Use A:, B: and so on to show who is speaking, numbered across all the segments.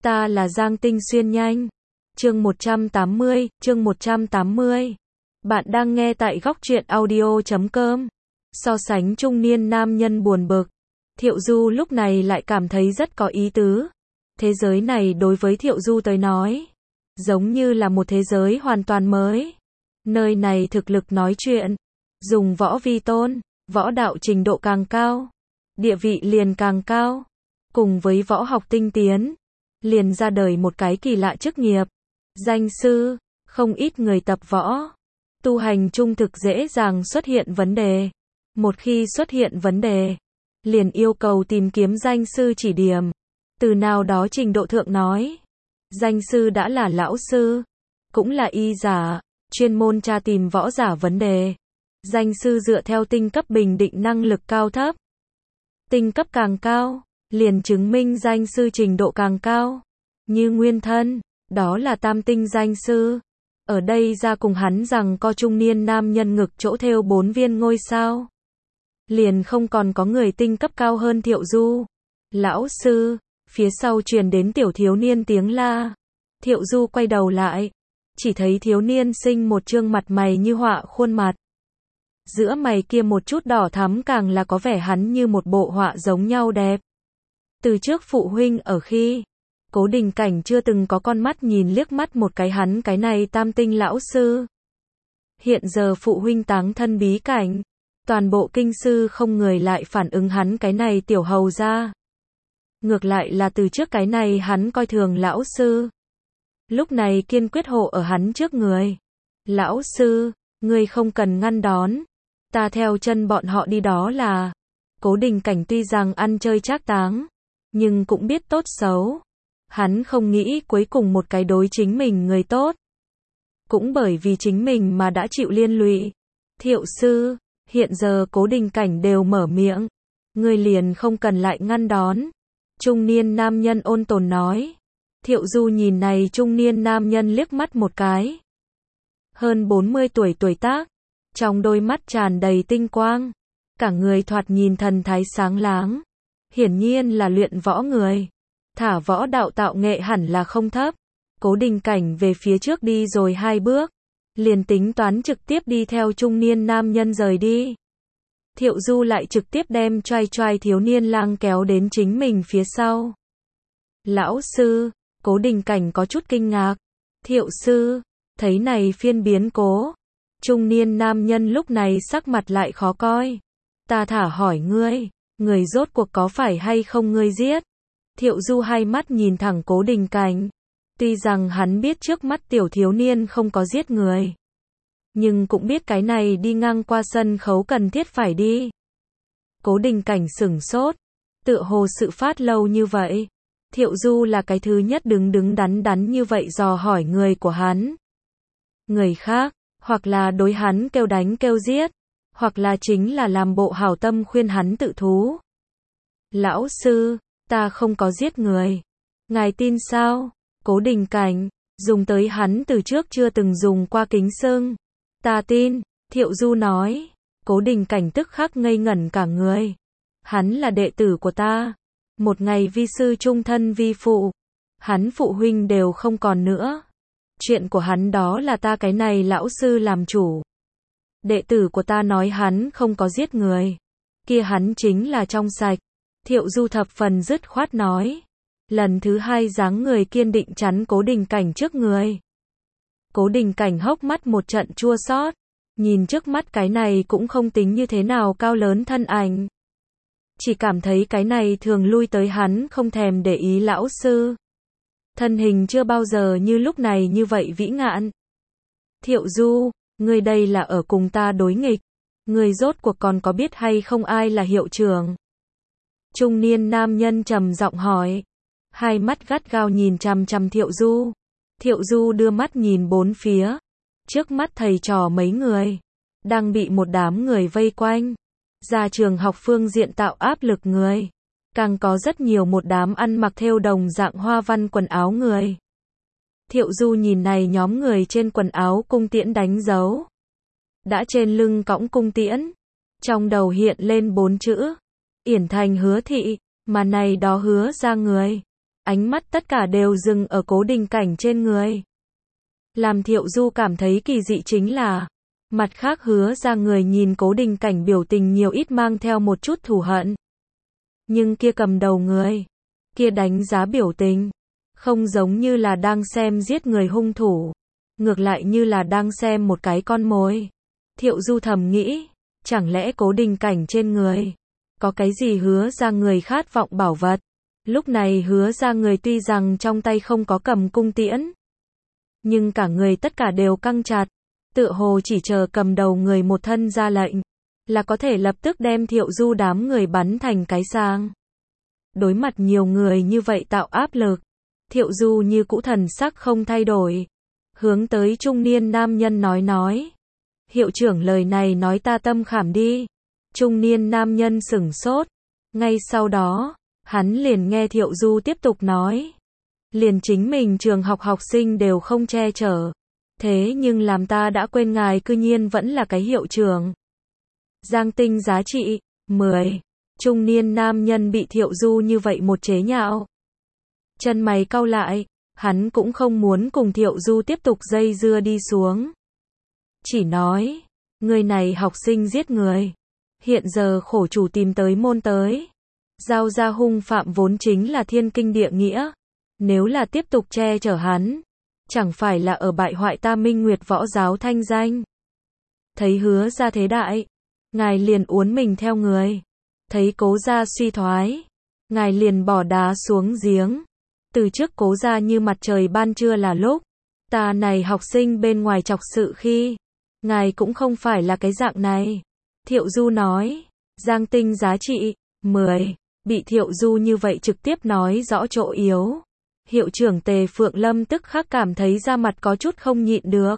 A: Ta là Giang Tinh Xuyên nhanh. Chương 180. Bạn đang nghe tại góc truyện audio.com. So sánh trung niên nam nhân buồn bực. Thiệu Du lúc này lại cảm thấy rất có ý tứ. Thế giới này đối với Thiệu Du tới nói, giống như là một thế giới hoàn toàn mới. Nơi này thực lực nói chuyện, dùng võ vi tôn, võ đạo trình độ càng cao, địa vị liền càng cao. Cùng với võ học tinh tiến, liền ra đời một cái kỳ lạ chức nghiệp. Danh sư, không ít người tập võ, tu hành trung thực dễ dàng xuất hiện vấn đề. Một khi xuất hiện vấn đề, liền yêu cầu tìm kiếm danh sư chỉ điểm. Từ nào đó trình độ thượng nói, danh sư đã là lão sư, cũng là y giả, chuyên môn tra tìm võ giả vấn đề. Danh sư dựa theo tinh cấp bình định năng lực cao thấp. Tinh cấp càng cao, liền chứng minh danh sư trình độ càng cao. Như Nguyên Thân, đó là tam tinh danh sư. Ở đây ra cùng hắn rằng có trung niên nam nhân ngực chỗ thêu 4 viên ngôi sao. Liền không còn có người tinh cấp cao hơn Thiệu Du. Lão sư, phía sau truyền đến tiểu thiếu niên tiếng la. Thiệu Du quay đầu lại, chỉ thấy thiếu niên sinh một trương mặt mày như họa khuôn mặt. Giữa mày kia một chút đỏ thắm càng là có vẻ hắn như một bộ họa giống nhau đẹp. Từ trước phụ huynh ở khi, Cố Đình Cảnh chưa từng có con mắt nhìn liếc mắt một cái hắn cái này tam tinh lão sư. Hiện giờ phụ huynh táng thân bí cảnh, toàn bộ kinh sư không người lại phản ứng hắn cái này tiểu hầu ra. Ngược lại là từ trước cái này hắn coi thường lão sư. Lúc này kiên quyết hộ ở hắn trước người. Lão sư, ngươi không cần ngăn đón. Ta theo chân bọn họ đi đó là. Cố Đình Cảnh tuy rằng ăn chơi trác táng, nhưng cũng biết tốt xấu. Hắn không nghĩ cuối cùng một cái đối chính mình người tốt. Cũng bởi vì chính mình mà đã chịu liên lụy. Thiệu sư, hiện giờ Cố Đình Cảnh đều mở miệng. Ngươi liền không cần lại ngăn đón. Trung niên nam nhân ôn tồn nói. Thiệu Du nhìn này trung niên nam nhân liếc mắt một cái. Hơn 40 tuổi tuổi tác, trong đôi mắt tràn đầy tinh quang. Cả người thoạt nhìn thần thái sáng láng. Hiển nhiên là luyện võ người. Thả võ đạo tạo nghệ hẳn là không thấp. Cố Đình Cảnh về phía trước đi rồi 2 bước. Liền tính toán trực tiếp đi theo trung niên nam nhân rời đi. Thiệu Du lại trực tiếp đem choai choai thiếu niên lang kéo đến chính mình phía sau. Lão sư, Cố Đình Cảnh có chút kinh ngạc. Thiệu sư, thấy này phiên biến cố. Trung niên nam nhân lúc này sắc mặt lại khó coi. Ta thả hỏi ngươi, người rốt cuộc có phải hay không ngươi giết? Thiệu Du hai mắt nhìn thẳng Cố Đình Cảnh. Tuy rằng hắn biết trước mắt tiểu thiếu niên không có giết người, nhưng cũng biết cái này đi ngang qua sân khấu cần thiết phải đi. Cố Đình Cảnh sửng sốt, tựa hồ sự phát lâu như vậy. Thiệu Du là cái thứ nhất đứng đắn như vậy dò hỏi người của hắn. Người khác, hoặc là đối hắn kêu đánh kêu giết, hoặc là chính là làm bộ hảo tâm khuyên hắn tự thú. Lão sư, ta không có giết người. Ngài tin sao? Cố Đình Cảnh, dùng tới hắn từ trước chưa từng dùng qua kính xưng. Ta tin, Thiệu Du nói. Cố Đình Cảnh tức khắc ngây ngẩn cả người. Hắn là đệ tử của ta. Một ngày vi sư trung thân vi phụ. Hắn phụ huynh đều không còn nữa. Chuyện của hắn đó là ta cái này lão sư làm chủ. Đệ tử của ta nói hắn không có giết người. Kia hắn chính là trong sạch. Thiệu Du thập phần dứt khoát nói. Lần thứ 2 dáng người kiên định chắn Cố Đình Cảnh trước người. Cố Đình Cảnh hốc mắt một trận chua xót. Nhìn trước mắt cái này cũng không tính như thế nào cao lớn thân ảnh. Chỉ cảm thấy cái này thường lui tới hắn không thèm để ý lão sư. Thân hình chưa bao giờ như lúc này như vậy vĩ ngạn. Thiệu Du, ngươi đây là ở cùng ta đối nghịch. Ngươi rốt cuộc còn có biết hay không ai là hiệu trưởng? Trung niên nam nhân trầm giọng hỏi. Hai mắt gắt gao nhìn chằm chằm Thiệu Du. Thiệu Du đưa mắt nhìn bốn phía. Trước mắt thầy trò mấy người đang bị một đám người vây quanh. Ra trường học phương diện tạo áp lực người. Càng có rất nhiều một đám ăn mặc thêu đồng dạng hoa văn quần áo người. Thiệu Du nhìn này nhóm người trên quần áo cung tiễn đánh dấu. Đã trên lưng cõng cung tiễn. Trong đầu hiện lên 4 chữ. Yển Thành Hứa Thị. Mà này đó hứa ra người. ánh mắt tất cả đều dừng ở Cố Đình Cảnh trên người. Làm Thiệu Du cảm thấy kỳ dị chính là, mặt khác Hứa ra người nhìn Cố Đình Cảnh biểu tình nhiều ít mang theo một chút thù hận. Nhưng kia cầm đầu người, kia đánh giá biểu tình, không giống như là đang xem giết người hung thủ, ngược lại như là đang xem một cái con mồi. Thiệu Du thầm nghĩ, chẳng lẽ Cố Đình Cảnh trên người có cái gì Hứa ra người khát vọng bảo vật. Lúc này Hứa ra người tuy rằng trong tay không có cầm cung tiễn, nhưng cả người tất cả đều căng chặt, tựa hồ chỉ chờ cầm đầu người một thân ra lệnh, là có thể lập tức đem Thiệu Du đám người bắn thành cái sang. Đối mặt nhiều người như vậy tạo áp lực, Thiệu Du như cũ thần sắc không thay đổi, hướng tới trung niên nam nhân nói. Hiệu trưởng lời này nói ta tâm khảm đi. Trung niên nam nhân sửng sốt, ngay sau đó, hắn liền nghe Thiệu Du tiếp tục nói. Liền chính mình trường học học sinh đều không che chở. Thế nhưng làm ta đã quên ngài cư nhiên vẫn là cái hiệu trưởng. Giang tinh giá trị 10. Trung niên nam nhân bị Thiệu Du như vậy một chế nhạo. Chân mày cau lại, hắn cũng không muốn cùng Thiệu Du tiếp tục dây dưa đi xuống. Chỉ nói, người này học sinh giết người. Hiện giờ khổ chủ tìm tới môn tới. Giao ra hung phạm vốn chính là thiên kinh địa nghĩa. Nếu là tiếp tục che chở hắn, chẳng phải là ở bại hoại ta Minh Nguyệt võ giáo thanh danh. Thấy Hứa ra thế đại, ngài liền uốn mình theo người. Thấy Cố gia suy thoái, ngài liền bỏ đá xuống giếng. Từ trước Cố gia như mặt trời ban trưa là lúc, ta này học sinh bên ngoài chọc sự khi, ngài cũng không phải là cái dạng này. Thiệu Du nói, Giang tinh giá trị 10. Bị Thiệu Du như vậy trực tiếp nói rõ chỗ yếu. Hiệu trưởng Tề Phượng Lâm tức khắc cảm thấy da mặt có chút không nhịn được.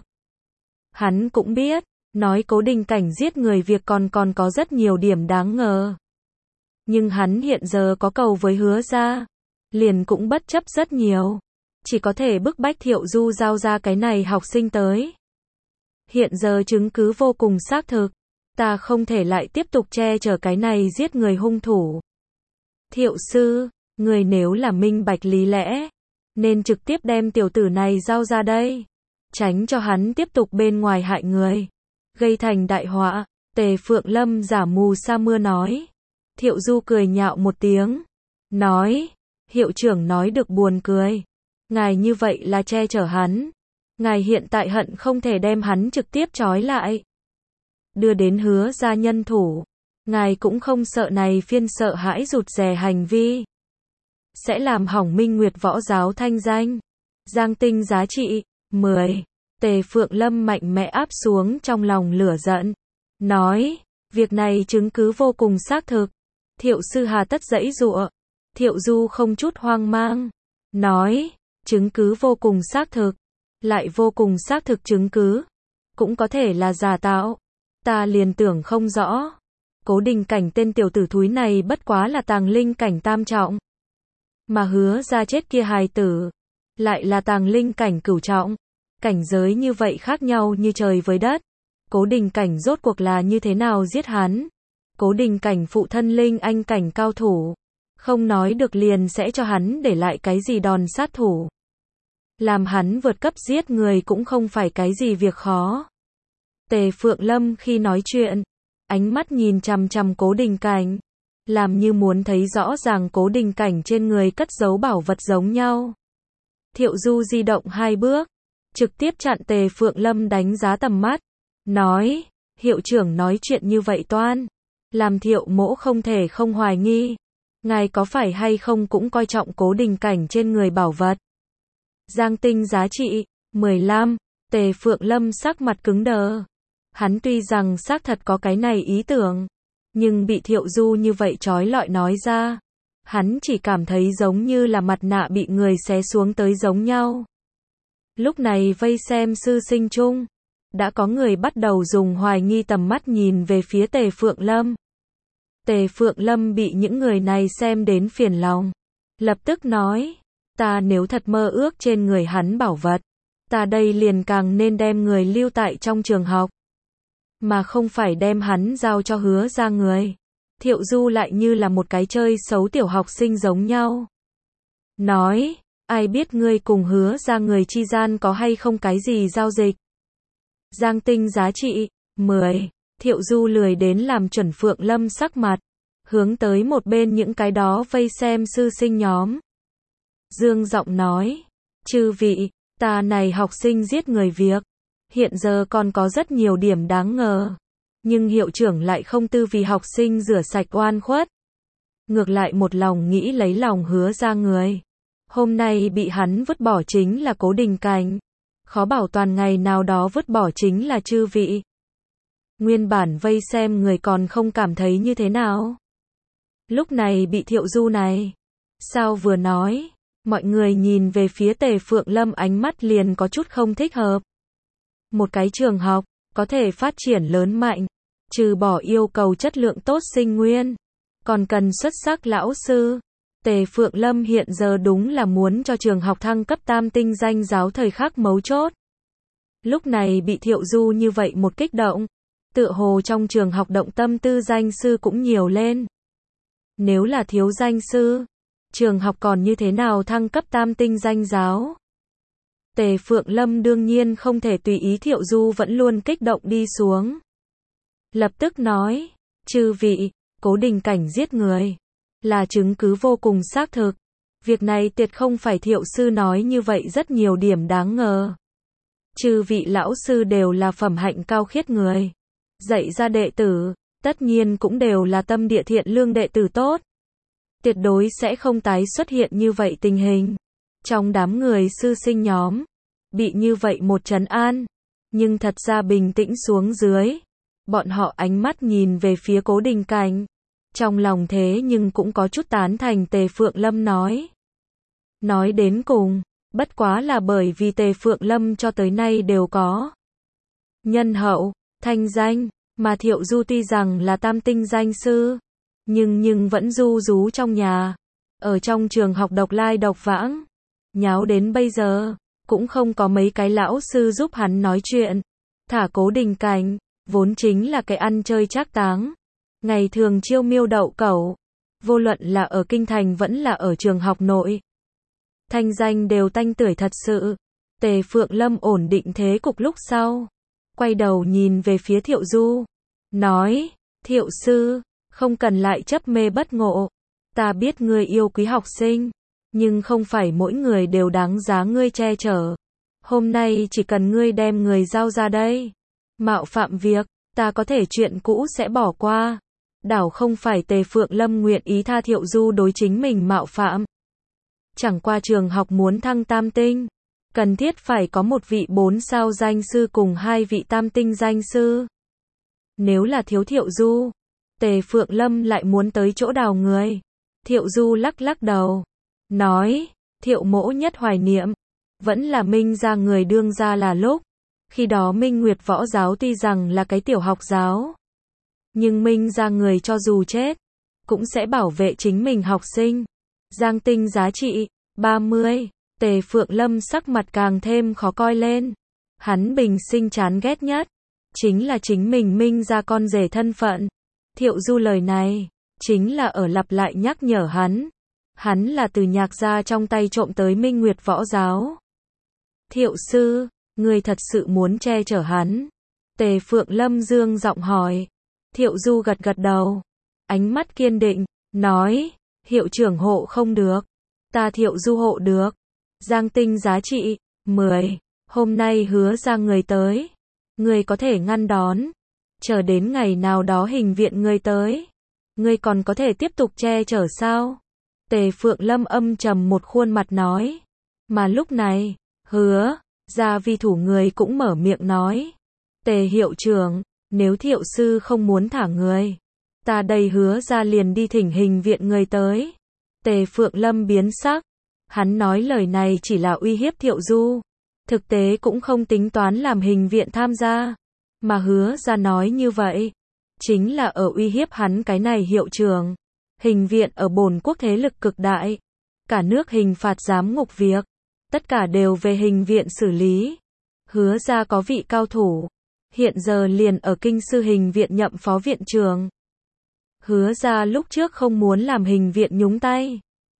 A: Hắn cũng biết, nói Cố Đình Cảnh giết người việc còn có rất nhiều điểm đáng ngờ. Nhưng hắn hiện giờ có cầu với Hứa ra, liền cũng bất chấp rất nhiều. Chỉ có thể bức bách Thiệu Du giao ra cái này học sinh tới. Hiện giờ chứng cứ vô cùng xác thực, ta không thể lại tiếp tục che chở cái này giết người hung thủ. Thiệu sư, người nếu là minh bạch lý lẽ, nên trực tiếp đem tiểu tử này giao ra đây, tránh cho hắn tiếp tục bên ngoài hại người, gây thành đại họa. Tề Phượng Lâm giả mù sa mưa nói. Thiệu Du cười nhạo một tiếng, nói, hiệu trưởng nói được buồn cười. Ngài như vậy là che chở hắn. Ngài hiện tại hận không thể đem hắn trực tiếp trói lại, đưa đến Hứa ra nhân thủ. Ngài cũng không sợ này phiên sợ hãi rụt rè hành vi sẽ làm hỏng Minh Nguyệt võ giáo thanh danh. Giang tinh giá trị 10. Tề Phượng Lâm mạnh mẽ áp xuống trong lòng lửa giận, nói, việc này chứng cứ vô cùng xác thực. Thiệu sư hà tất giãy giụa. Thiệu Du không chút hoang mang, nói, chứng cứ vô cùng xác thực, lại vô cùng xác thực chứng cứ, cũng có thể là giả tạo. Ta liền tưởng không rõ. Cố Đình Cảnh tên tiểu tử thúi này bất quá là tàng linh cảnh tam trọng. Mà Hứa ra chết kia hài tử, lại là tàng linh cảnh cửu trọng. Cảnh giới như vậy khác nhau như trời với đất. Cố Đình Cảnh rốt cuộc là như thế nào giết hắn? Cố Đình Cảnh phụ thân linh anh cảnh cao thủ, không nói được liền sẽ cho hắn để lại cái gì đòn sát thủ. Làm hắn vượt cấp giết người cũng không phải cái gì việc khó. Tề Phượng Lâm khi nói chuyện, ánh mắt nhìn chằm chằm Cố Đình Cảnh, làm như muốn thấy rõ ràng Cố Đình Cảnh trên người cất giấu bảo vật giống nhau. Thiệu Du di động 2 bước, trực tiếp chặn Tề Phượng Lâm đánh giá tầm mắt, nói, hiệu trưởng nói chuyện như vậy toan, làm Thiệu mỗ không thể không hoài nghi. Ngài có phải hay không cũng coi trọng Cố Đình Cảnh trên người bảo vật. Giang tinh giá trị 15. Tề Phượng Lâm sắc mặt cứng đờ. Hắn tuy rằng xác thật có cái này ý tưởng, nhưng bị Thiệu Du như vậy trói lọi nói ra, hắn chỉ cảm thấy giống như là mặt nạ bị người xé xuống tới giống nhau. Lúc này vây xem sư sinh chung, đã có người bắt đầu dùng hoài nghi tầm mắt nhìn về phía Tề Phượng Lâm. Tề Phượng Lâm bị những người này xem đến phiền lòng, lập tức nói, ta nếu thật mơ ước trên người hắn bảo vật, ta đây liền càng nên đem người lưu tại trong trường học, mà không phải đem hắn giao cho Hứa ra người. Thiệu Du lại như là một cái chơi xấu tiểu học sinh giống nhau. nói, ai biết ngươi cùng Hứa ra người chi gian có hay không cái gì giao dịch. Giang Tinh giá trị 10. Thiệu Du lười đến làm chuẩn Phượng Lâm sắc mặt, hướng tới một bên những cái đó vây xem sư sinh nhóm. Dương giọng nói, chư vị, ta này học sinh giết người việc, hiện giờ còn có rất nhiều điểm đáng ngờ, nhưng hiệu trưởng lại không tư vì học sinh rửa sạch oan khuất. Ngược lại một lòng nghĩ lấy lòng Hứa ra người. Hôm nay bị hắn vứt bỏ chính là Cố Đình Cảnh, khó bảo toàn ngày nào đó vứt bỏ chính là chư vị. Nguyên bản vây xem người còn không cảm thấy như thế nào. Lúc này bị Thiệu Du này, sao vừa nói, mọi người nhìn về phía Tề Phượng Lâm ánh mắt liền có chút không thích hợp. Một cái trường học, có thể phát triển lớn mạnh, trừ bỏ yêu cầu chất lượng tốt sinh nguyên, còn cần xuất sắc lão sư. Tề Phượng Lâm hiện giờ đúng là muốn cho trường học thăng cấp tam tinh danh giáo thời khắc mấu chốt. Lúc này bị Thiệu Du như vậy một kích động, tựa hồ trong trường học động tâm tư danh sư cũng nhiều lên. Nếu là thiếu danh sư, trường học còn như thế nào thăng cấp tam tinh danh giáo? Tề Phượng Lâm đương nhiên không thể tùy ý Thiệu Du vẫn luôn kích động đi xuống. Lập tức nói, chư vị, Cố Đình Cảnh giết người, là chứng cứ vô cùng xác thực. Việc này tuyệt không phải Thiệu sư nói như vậy rất nhiều điểm đáng ngờ. Chư vị lão sư đều là phẩm hạnh cao khiết người, dạy ra đệ tử, tất nhiên cũng đều là tâm địa thiện lương đệ tử tốt. Tuyệt đối sẽ không tái xuất hiện như vậy tình hình. Trong đám người sư sinh nhóm, bị như vậy một trấn an, nhưng thật ra bình tĩnh xuống dưới. Bọn họ ánh mắt nhìn về phía Cố Đình Cảnh, trong lòng thế nhưng cũng có chút tán thành Tề Phượng Lâm nói. Nói đến cùng, bất quá là bởi vì Tề Phượng Lâm cho tới nay đều có nhân hậu, thanh danh, mà Thiệu Du tuy rằng là tam tinh danh sư, nhưng vẫn ru rú trong nhà, ở trong trường học độc lai độc vãng, nháo đến bây giờ, cũng không có mấy cái lão sư giúp hắn nói chuyện. Thả Cố Đình Cảnh, vốn chính là cái ăn chơi trác táng, ngày thường chiêu miêu đậu cẩu, vô luận là ở kinh thành vẫn là ở trường học nội. Thanh danh đều tanh tưởi thật sự. Tề Phượng Lâm ổn định thế cục lúc sau, quay đầu nhìn về phía Thiệu Du, nói, Thiệu sư, không cần lại chấp mê bất ngộ. Ta biết ngươi yêu quý học sinh, nhưng không phải mỗi người đều đáng giá ngươi che chở. Hôm nay chỉ cần ngươi đem người giao ra đây, mạo phạm việc, ta có thể chuyện cũ sẽ bỏ qua. Đảo không phải Tề Phượng Lâm nguyện ý tha Thiệu Du đối chính mình mạo phạm. Chẳng qua trường học muốn thăng tam tinh, cần thiết phải có một vị 4 sao danh sư cùng 2 vị tam tinh danh sư. Nếu là thiếu Thiệu Du, Tề Phượng Lâm lại muốn tới chỗ đào người. Thiệu Du lắc lắc đầu, nói, Thiệu mỗ nhất hoài niệm, vẫn là Minh ra người đương ra là lúc. Khi đó Minh Nguyệt Võ Giáo tuy rằng là cái tiểu học giáo, nhưng Minh ra người cho dù chết, cũng sẽ bảo vệ chính mình học sinh. Giang Tinh giá trị 30. Tề Phượng Lâm sắc mặt càng thêm khó coi lên. Hắn bình sinh chán ghét nhất chính là chính mình Minh ra con rể thân phận. Thiệu Du lời này chính là ở lặp lại nhắc nhở hắn. Hắn là từ Nhạc gia trong tay trộm tới Minh Nguyệt Võ Giáo. Thiệu sư, ngươi thật sự muốn che chở hắn? Tề Phượng Lâm dương giọng hỏi. Thiệu Du gật gật đầu, ánh mắt kiên định, nói, hiệu trưởng hộ không được, ta Thiệu Du hộ được. Giang Tinh giá trị 10. Hôm nay Hứa ra người tới, ngươi có thể ngăn đón. Chờ đến ngày nào đó hình viện ngươi tới, ngươi còn có thể tiếp tục che chở sao? Tề Phượng Lâm âm trầm một khuôn mặt nói. Mà lúc này, Hứa ra vi thủ người cũng mở miệng nói, Tề hiệu trưởng, nếu Thiệu sư không muốn thả người, ta đây Hứa ra liền đi thỉnh hình viện người tới. Tề Phượng Lâm biến sắc, hắn nói lời này chỉ là uy hiếp Thiệu Du, thực tế cũng không tính toán làm hình viện tham gia, mà Hứa ra nói như vậy, chính là ở uy hiếp hắn cái này hiệu trưởng. Hình viện ở bổn quốc thế lực cực đại, cả nước hình phạt giám ngục việc, tất cả đều về hình viện xử lý. Hứa ra có vị cao thủ, hiện giờ liền ở kinh sư hình viện nhậm phó viện trưởng. Hứa ra lúc trước không muốn làm hình viện nhúng tay,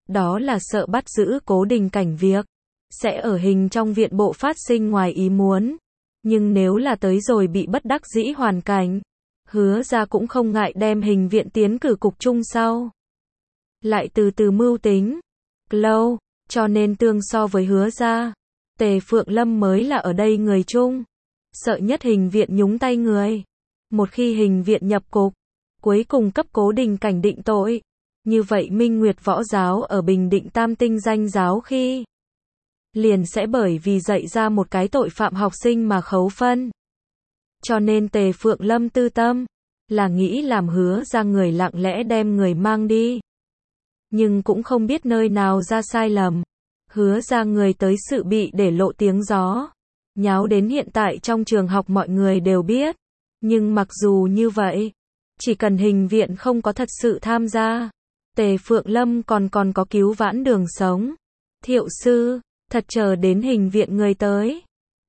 A: Đó là sợ bắt giữ Cố Đình Cảnh việc sẽ ở hình trong viện bộ phát sinh ngoài ý muốn. Nhưng nếu là tới rồi bị bất đắc dĩ hoàn cảnh, Hứa ra cũng không ngại đem hình viện tiến cử cục chung sau. Lại từ từ mưu tính. Lâu, cho nên tương so với Hứa ra, Tề Phượng Lâm mới là ở đây người chung. Sợ nhất hình viện nhúng tay người. Một khi hình viện nhập cục, cuối cùng cấp Cố Đình Cảnh định tội. Như vậy Minh Nguyệt Võ Giáo ở Bình Định Tam Tinh danh giáo khi liền sẽ bởi vì dạy ra một cái tội phạm học sinh mà khấu phân. Cho nên Tề Phượng Lâm tư tâm là nghĩ làm Hứa ra người lặng lẽ đem người mang đi. Nhưng cũng không biết nơi nào ra sai lầm. Hứa ra người tới sự bị để lộ tiếng gió. Nháo đến hiện tại trong trường học mọi người đều biết. Nhưng mặc dù như vậy, chỉ cần hình viện không có thật sự tham gia, Tề Phượng Lâm còn có cứu vãn đường sống. Thiệu sư, thật chờ đến hình viện người tới.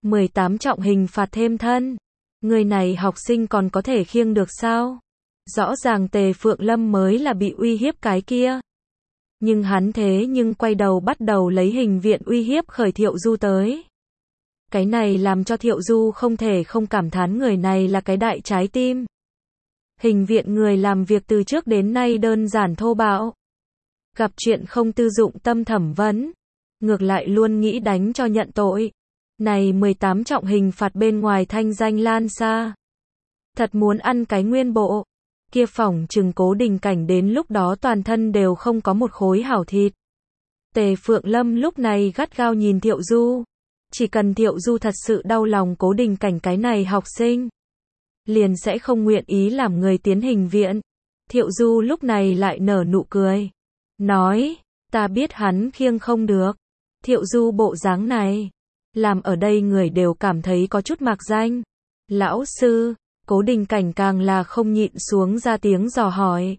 A: 18 trọng hình phạt thêm thân. Người này học sinh còn có thể khiêng được sao? Rõ ràng Tề Phượng Lâm mới là bị uy hiếp cái kia. Nhưng hắn thế nhưng quay đầu bắt đầu lấy hình viện uy hiếp khởi Thiệu Du tới. Cái này làm cho Thiệu Du không thể không cảm thán người này là cái đại trái tim. Hình viện người làm việc từ trước đến nay đơn giản thô bạo. Gặp chuyện không tư dụng tâm thẩm vấn. Ngược lại luôn nghĩ đánh cho nhận tội. Này 18 trọng hình phạt bên ngoài thanh danh lan xa. Thật muốn ăn cái nguyên bộ. Kia phỏng chừng Cố Đình Cảnh đến lúc đó toàn thân đều không có một khối hảo thịt. Tề Phượng Lâm lúc này gắt gao nhìn Thiệu Du. Chỉ cần Thiệu Du thật sự đau lòng Cố Đình Cảnh cái này học sinh, liền sẽ không nguyện ý làm người tiến hình viện. Thiệu Du lúc này lại nở nụ cười. Nói, ta biết hắn khiêng không được. Thiệu Du bộ dáng này, làm ở đây người đều cảm thấy có chút mạc danh. Lão sư, Cố Đình Cảnh càng là không nhịn xuống ra tiếng dò hỏi.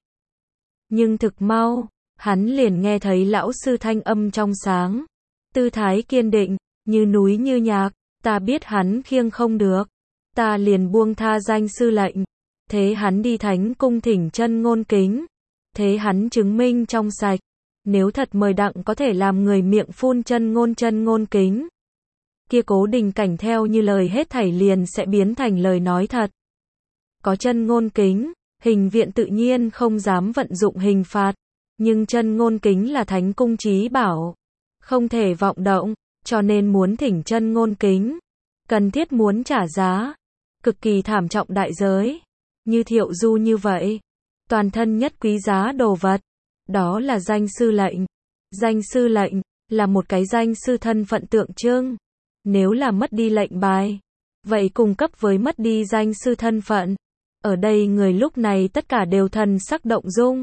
A: Nhưng thực mau, hắn liền nghe thấy lão sư thanh âm trong sáng. Tư thái kiên định, như núi như nhạc, ta biết hắn khiêng không được. Ta liền buông tha danh sư lệnh. Thế hắn đi thánh cung thỉnh chân ngôn kính. Thế hắn chứng minh trong sạch. Nếu thật mời đặng có thể làm người miệng phun chân ngôn kính. Kia Cố Đình Cảnh theo như lời hết thảy liền sẽ biến thành lời nói thật. Có chân ngôn kính, hình viện tự nhiên không dám vận dụng hình phạt. Nhưng chân ngôn kính là thánh cung chí bảo. Không thể vọng động, cho nên muốn thỉnh chân ngôn kính. Cần thiết muốn trả giá. Cực kỳ thảm trọng đại giới. Như Thiệu Du như vậy. Toàn thân nhất quý giá đồ vật. Đó là danh sư lệnh. Danh sư lệnh là một cái danh sư thân phận tượng trưng. Nếu là mất đi lệnh bài, vậy cùng cấp với mất đi danh sư thân phận. Ở đây người lúc này tất cả đều thần sắc động dung.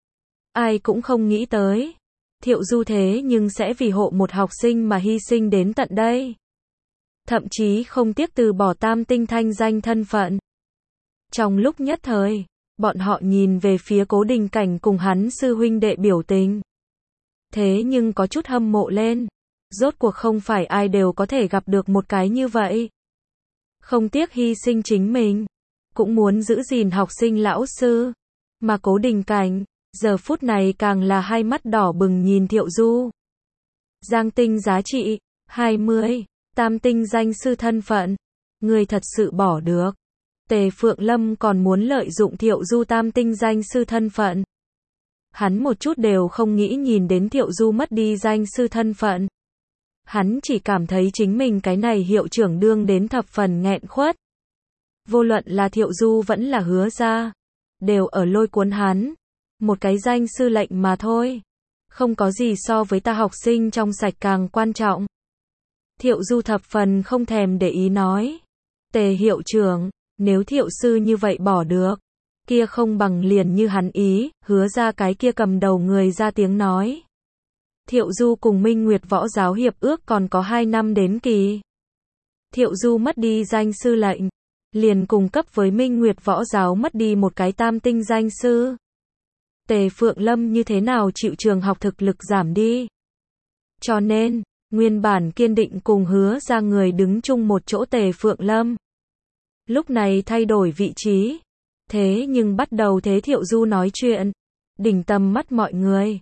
A: Ai cũng không nghĩ tới. Thiệu Du thế nhưng sẽ vì hộ một học sinh mà hy sinh đến tận đây. Thậm chí không tiếc từ bỏ tam tinh thanh danh thân phận. Trong lúc nhất thời, bọn họ nhìn về phía Cố Đình Cảnh cùng hắn sư huynh đệ biểu tình. Thế nhưng có chút hâm mộ lên. Rốt cuộc không phải ai đều có thể gặp được một cái như vậy. Không tiếc hy sinh chính mình. Cũng muốn giữ gìn học sinh lão sư. Mà Cố Đình Cảnh, giờ phút này càng là hai mắt đỏ bừng nhìn Thiệu Du. Giang tinh giá trị, 20. Tam tinh danh sư thân phận. Người thật sự bỏ được. Tề Phượng Lâm còn muốn lợi dụng Thiệu Du tam tinh danh sư thân phận. Hắn một chút đều không nghĩ nhìn đến Thiệu Du mất đi danh sư thân phận. Hắn chỉ cảm thấy chính mình cái này hiệu trưởng đương đến thập phần nghẹn khuất. Vô luận là Thiệu Du vẫn là Hứa ra, đều ở lôi cuốn hắn. Một cái danh sư lệnh mà thôi. Không có gì so với ta học sinh trong sạch càng quan trọng. Thiệu Du thập phần không thèm để ý nói. Tề hiệu trưởng, nếu Thiệu sư như vậy bỏ được, kia không bằng liền như hắn ý. Hứa ra cái kia cầm đầu người ra tiếng nói. Thiệu Du cùng Minh Nguyệt Võ Giáo hiệp ước còn có 2 năm đến kỳ. Thiệu Du mất đi danh sư lệnh, liền cùng cấp với Minh Nguyệt Võ Giáo mất đi một cái tam tinh danh sư. Tề Phượng Lâm như thế nào chịu trường học thực lực giảm đi. Cho nên, nguyên bản kiên định cùng Hứa ra người đứng chung một chỗ Tề Phượng Lâm. Lúc này thay đổi vị trí. Thế nhưng bắt đầu thế Thiệu Du nói chuyện. Đỉnh tầm mắt mọi người.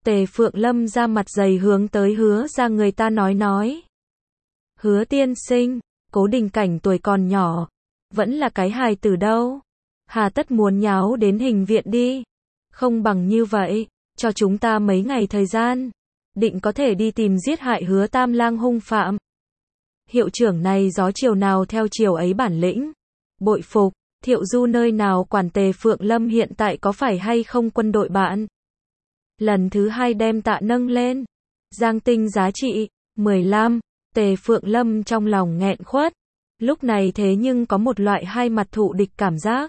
A: Tề Phượng Lâm ra mặt dày hướng tới Hứa ra người ta nói. Hứa tiên sinh, Cố Đình Cảnh tuổi còn nhỏ, vẫn là cái hài tử đâu. Hà tất muốn nháo đến hình viện đi. Không bằng như vậy, cho chúng ta mấy ngày thời gian, định có thể đi tìm giết hại Hứa Tam Lang hung phạm. Hiệu trưởng này gió chiều nào theo chiều ấy bản lĩnh. Bội phục, Thiệu Du nơi nào quản Tề Phượng Lâm hiện tại có phải hay không quân đội bạn. Lần thứ hai đem tạ nâng lên. Giang tinh giá trị 15, Tề Phượng Lâm trong lòng nghẹn khuất. Lúc này thế nhưng có một loại hai mặt thù địch cảm giác.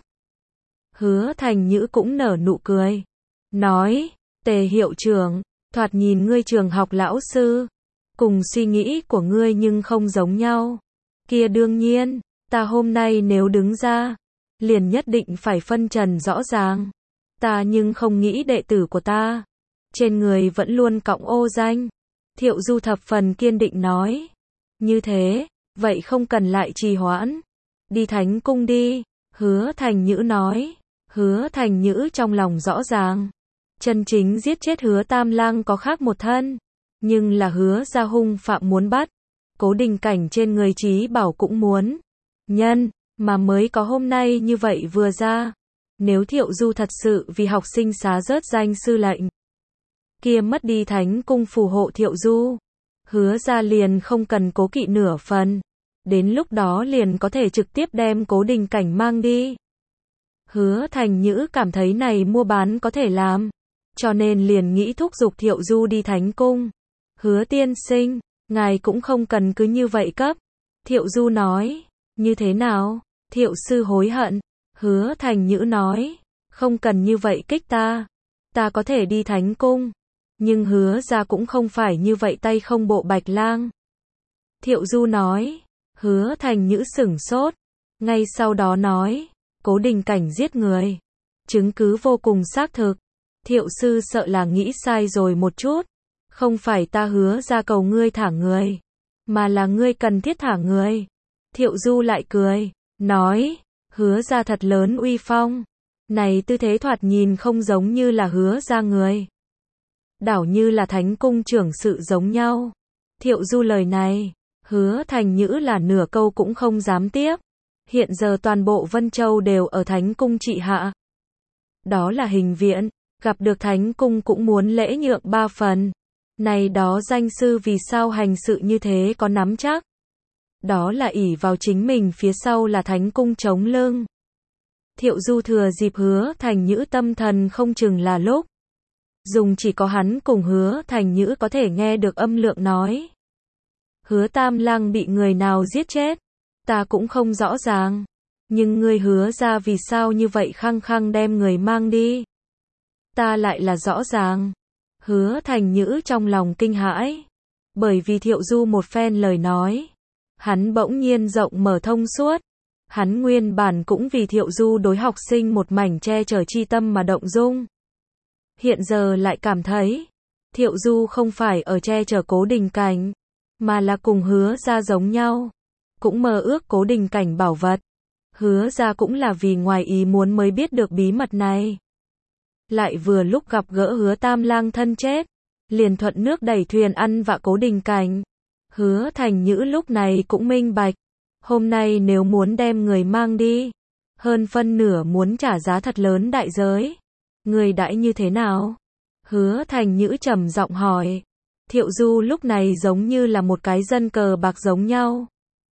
A: Hứa Thành Nhữ cũng nở nụ cười. Nói, Tề hiệu trưởng, thoạt nhìn ngươi trường học lão sư, cùng suy nghĩ của ngươi nhưng không giống nhau. Kia đương nhiên, ta hôm nay nếu đứng ra, liền nhất định phải phân trần rõ ràng. Ta nhưng không nghĩ đệ tử của ta trên người vẫn luôn cọng ô danh. Thiệu Du thập phần kiên định nói. Như thế, vậy không cần lại trì hoãn. Đi Thánh Cung đi, Hứa Thành Nhữ nói. Hứa Thành Nhữ trong lòng rõ ràng. Chân chính giết chết Hứa Tam Lang có khác một thân. Nhưng là Hứa ra hung phạm muốn bắt. Cố Đình Cảnh trên người Chí Bảo cũng muốn. Nhân, mà mới có hôm nay như vậy vừa ra. Nếu Thiệu Du thật sự vì học sinh xá rớt danh sư lệnh, kia mất đi Thánh Cung phù hộ Thiệu Du, Hứa ra liền không cần cố kỵ nửa phần. Đến lúc đó liền có thể trực tiếp đem Cố Đình Cảnh mang đi. Hứa Thành Nhữ cảm thấy này mua bán có thể làm, cho nên liền nghĩ thúc giục Thiệu Du đi Thánh Cung. Hứa tiên sinh, ngài cũng không cần cứ như vậy cấp. Thiệu Du nói. Như thế nào? Thiệu sư hối hận. Hứa Thành Nhữ nói. Không cần như vậy kích ta. Ta có thể đi Thánh Cung. Nhưng Hứa ra cũng không phải như vậy tay không bộ Bạch Lang. Thiệu Du nói. Hứa Thành Nhữ sửng sốt. Ngay sau đó nói. Cố Đình Cảnh giết người. Chứng cứ vô cùng xác thực. Thiệu sư sợ là nghĩ sai rồi một chút. Không phải ta Hứa ra cầu ngươi thả người, mà là ngươi cần thiết thả người. Thiệu Du lại cười. Nói. Hứa ra thật lớn uy phong. Này tư thế thoạt nhìn không giống như là Hứa ra người. Đảo như là Thánh Cung trưởng sự giống nhau. Thiệu Du lời này, Hứa Thành Nhữ là nửa câu cũng không dám tiếp. Hiện giờ toàn bộ Vân Châu đều ở Thánh Cung trị hạ. Đó là hình viện, gặp được Thánh Cung cũng muốn lễ nhượng 3 phần. Này đó danh sư vì sao hành sự như thế có nắm chắc. Đó là ỷ vào chính mình phía sau là Thánh Cung chống lưng. Thiệu Du thừa dịp Hứa Thành Nhữ tâm thần không chừng là lúc. Dùng chỉ có hắn cùng Hứa Thành Nhữ có thể nghe được âm lượng nói. Hứa Tam Lang bị người nào giết chết, ta cũng không rõ ràng. Nhưng ngươi Hứa ra vì sao như vậy khăng khăng đem người mang đi. Ta lại là rõ ràng. Hứa Thành Nhữ trong lòng kinh hãi. Bởi vì Thiệu Du một phen lời nói, hắn bỗng nhiên rộng mở thông suốt. Hắn nguyên bản cũng vì Thiệu Du đối học sinh một mảnh che chở chi tâm mà động dung. Hiện giờ lại cảm thấy, Thiệu Du không phải ở che chở Cố Đình Cảnh, mà là cùng Hứa ra giống nhau. Cũng mơ ước Cố Đình Cảnh bảo vật. Hứa ra cũng là vì ngoài ý muốn mới biết được bí mật này. Lại vừa lúc gặp gỡ Hứa Tam Lang thân chết, liền thuận nước đẩy thuyền ăn vạ Cố Đình Cảnh. Hứa Thành Nhữ lúc này cũng minh bạch, hôm nay nếu muốn đem người mang đi, hơn phân nửa muốn trả giá thật lớn đại giới. Người đãi như thế nào? Hứa Thành Nhữ trầm giọng hỏi. Thiệu Du lúc này giống như là một cái dân cờ bạc giống nhau.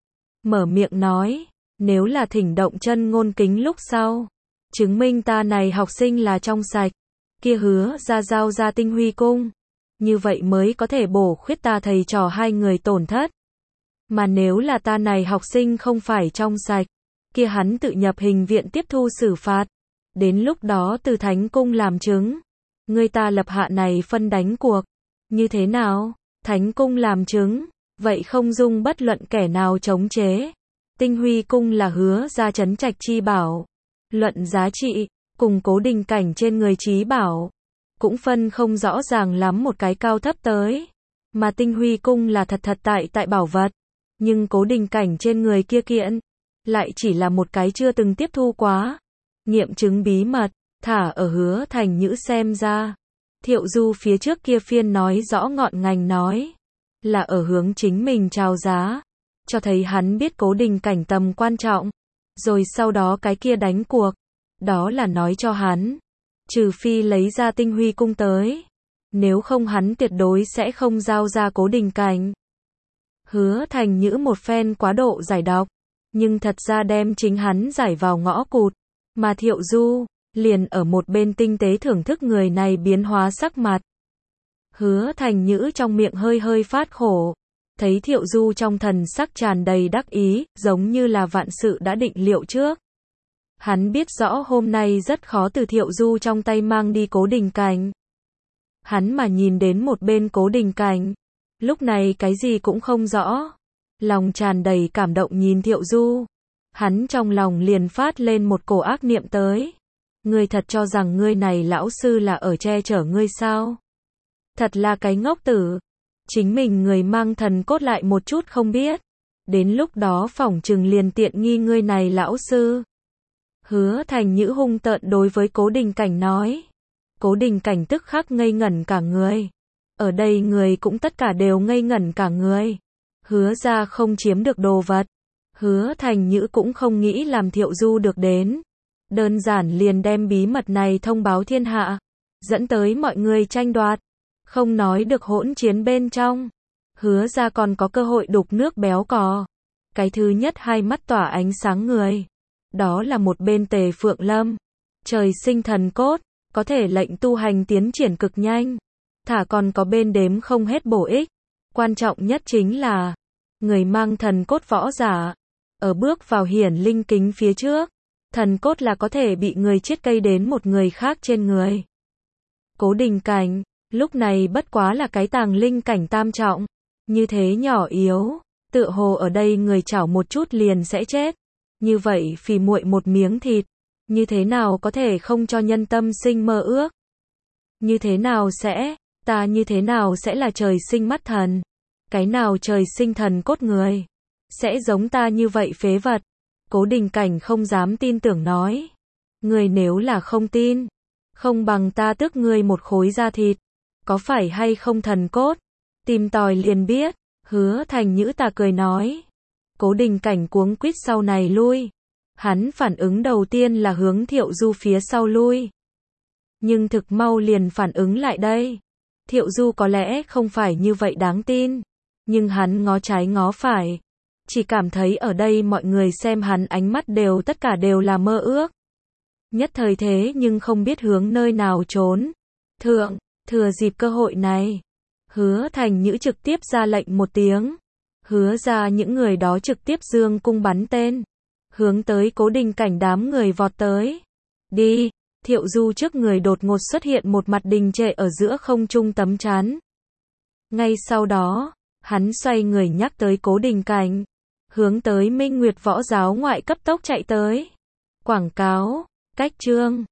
A: Mở miệng nói, nếu là thỉnh động chân ngôn kính lúc sau, chứng minh ta này học sinh là trong sạch, kia Hứa ra giao ra Tinh Huy Cung, như vậy mới có thể bổ khuyết ta thầy trò hai người tổn thất. Mà nếu là ta này học sinh không phải trong sạch, kia hắn tự nhập hình viện tiếp thu xử phạt. Đến lúc đó từ Thánh Cung làm chứng, người ta lập hạ này phân đánh cuộc. Như thế nào? Thánh Cung làm chứng, vậy không dung bất luận kẻ nào chống chế. Tinh Huy Cung là Hứa ra trấn trạch chi bảo. Luận giá trị, cùng Cố Đình Cảnh trên người Chí Bảo, cũng phân không rõ ràng lắm một cái cao thấp tới. Mà Tinh Huy Cung là thật tại bảo vật. Nhưng Cố Đình Cảnh trên người kia kiện, lại chỉ là một cái chưa từng tiếp thu quá. Nghiệm chứng bí mật, thả ở Hứa Thành Nhữ xem ra. Thiệu Du phía trước kia phiên nói rõ ngọn ngành nói, là ở hướng chính mình chào giá, cho thấy hắn biết Cố Đình Cảnh tầm quan trọng, rồi sau đó cái kia đánh cuộc, đó là nói cho hắn, trừ phi lấy ra Tinh Huy cung tới, nếu không hắn tuyệt đối sẽ không giao ra Cố Đình Cảnh. Hứa Thành Nhữ một phen quá độ giải độc, nhưng thật ra đem chính hắn giải vào ngõ cụt, mà Thiệu Du liền ở một bên tinh tế thưởng thức người này biến hóa sắc mặt. Hứa Thành Nhữ trong miệng hơi hơi phát khổ, thấy Thiệu Du trong thần sắc tràn đầy đắc ý, giống như là vạn sự đã định liệu trước. Hắn biết rõ hôm nay rất khó từ Thiệu Du trong tay mang đi Cố Đình Cảnh. Hắn mà nhìn đến một bên Cố Đình Cảnh, lúc này cái gì cũng không rõ, lòng tràn đầy cảm động nhìn Thiệu Du. Hắn trong lòng liền phát lên một cổ ác niệm tới. Ngươi thật cho rằng ngươi này lão sư là ở che chở ngươi sao? Thật là cái ngốc tử. Chính mình người mang thần cốt lại một chút không biết. Đến lúc đó phỏng chừng liền tiện nghi ngươi này lão sư. Hứa Thành Nhữ hung tợn đối với Cố Đình Cảnh nói. Cố Đình Cảnh tức khắc ngây ngẩn cả người. Ở đây người cũng tất cả đều ngây ngẩn cả người. Hứa ra không chiếm được đồ vật. Hứa Thành Nhữ cũng không nghĩ làm Thiệu Du được đến. Đơn giản liền đem bí mật này thông báo thiên hạ. Dẫn tới mọi người tranh đoạt. Không nói được hỗn chiến bên trong. Hứa ra còn có cơ hội đục nước béo cò. Cái thứ nhất hai mắt tỏa ánh sáng người. Đó là một bên Tề Phượng Lâm. Trời sinh thần cốt. Có thể lệnh tu hành tiến triển cực nhanh. Thả còn có bên đếm không hết bổ ích. Quan trọng nhất chính là người mang thần cốt võ giả. Ở bước vào hiển linh kính phía trước. Thần cốt là có thể bị người chiết cây đến một người khác trên người. Cố Đình Cảnh, lúc này bất quá là cái tàng linh cảnh tam trọng. Như thế nhỏ yếu, tựa hồ ở đây người chảo một chút liền sẽ chết. Như vậy phì muội một miếng thịt, như thế nào có thể không cho nhân tâm sinh mơ ước? Như thế nào sẽ, ta như thế nào sẽ là trời sinh mắt thần? Cái nào trời sinh thần cốt người? Sẽ giống ta như vậy phế vật? Cố Đình Cảnh không dám tin tưởng nói. Người nếu là không tin, không bằng ta tước ngươi một khối da thịt. Có phải hay không thần cốt? Tìm tòi liền biết. Hứa Thành Nhữ ta cười nói. Cố Đình Cảnh cuống quýt sau này lui. Hắn phản ứng đầu tiên là hướng Thiệu Du phía sau lui. Nhưng thực mau liền phản ứng lại đây. Thiệu Du có lẽ không phải như vậy đáng tin. Nhưng hắn ngó trái ngó phải. Chỉ cảm thấy ở đây mọi người xem hắn ánh mắt đều tất cả đều là mơ ước. Nhất thời thế nhưng không biết hướng nơi nào trốn. Thượng, thừa dịp cơ hội này. Hứa Thành Nhữ trực tiếp ra lệnh một tiếng. Hứa ra những người đó trực tiếp dương cung bắn tên. Hướng tới Cố Đình Cảnh đám người vọt tới. Đi, Thiệu Du trước người đột ngột xuất hiện một mặt đình trệ ở giữa không trung tấm chắn. Ngay sau đó, hắn xoay người nhắc tới Cố Đình Cảnh. Hướng tới Minh Nguyệt Võ Giáo ngoại cấp tốc chạy tới. Quảng cáo, cách chương.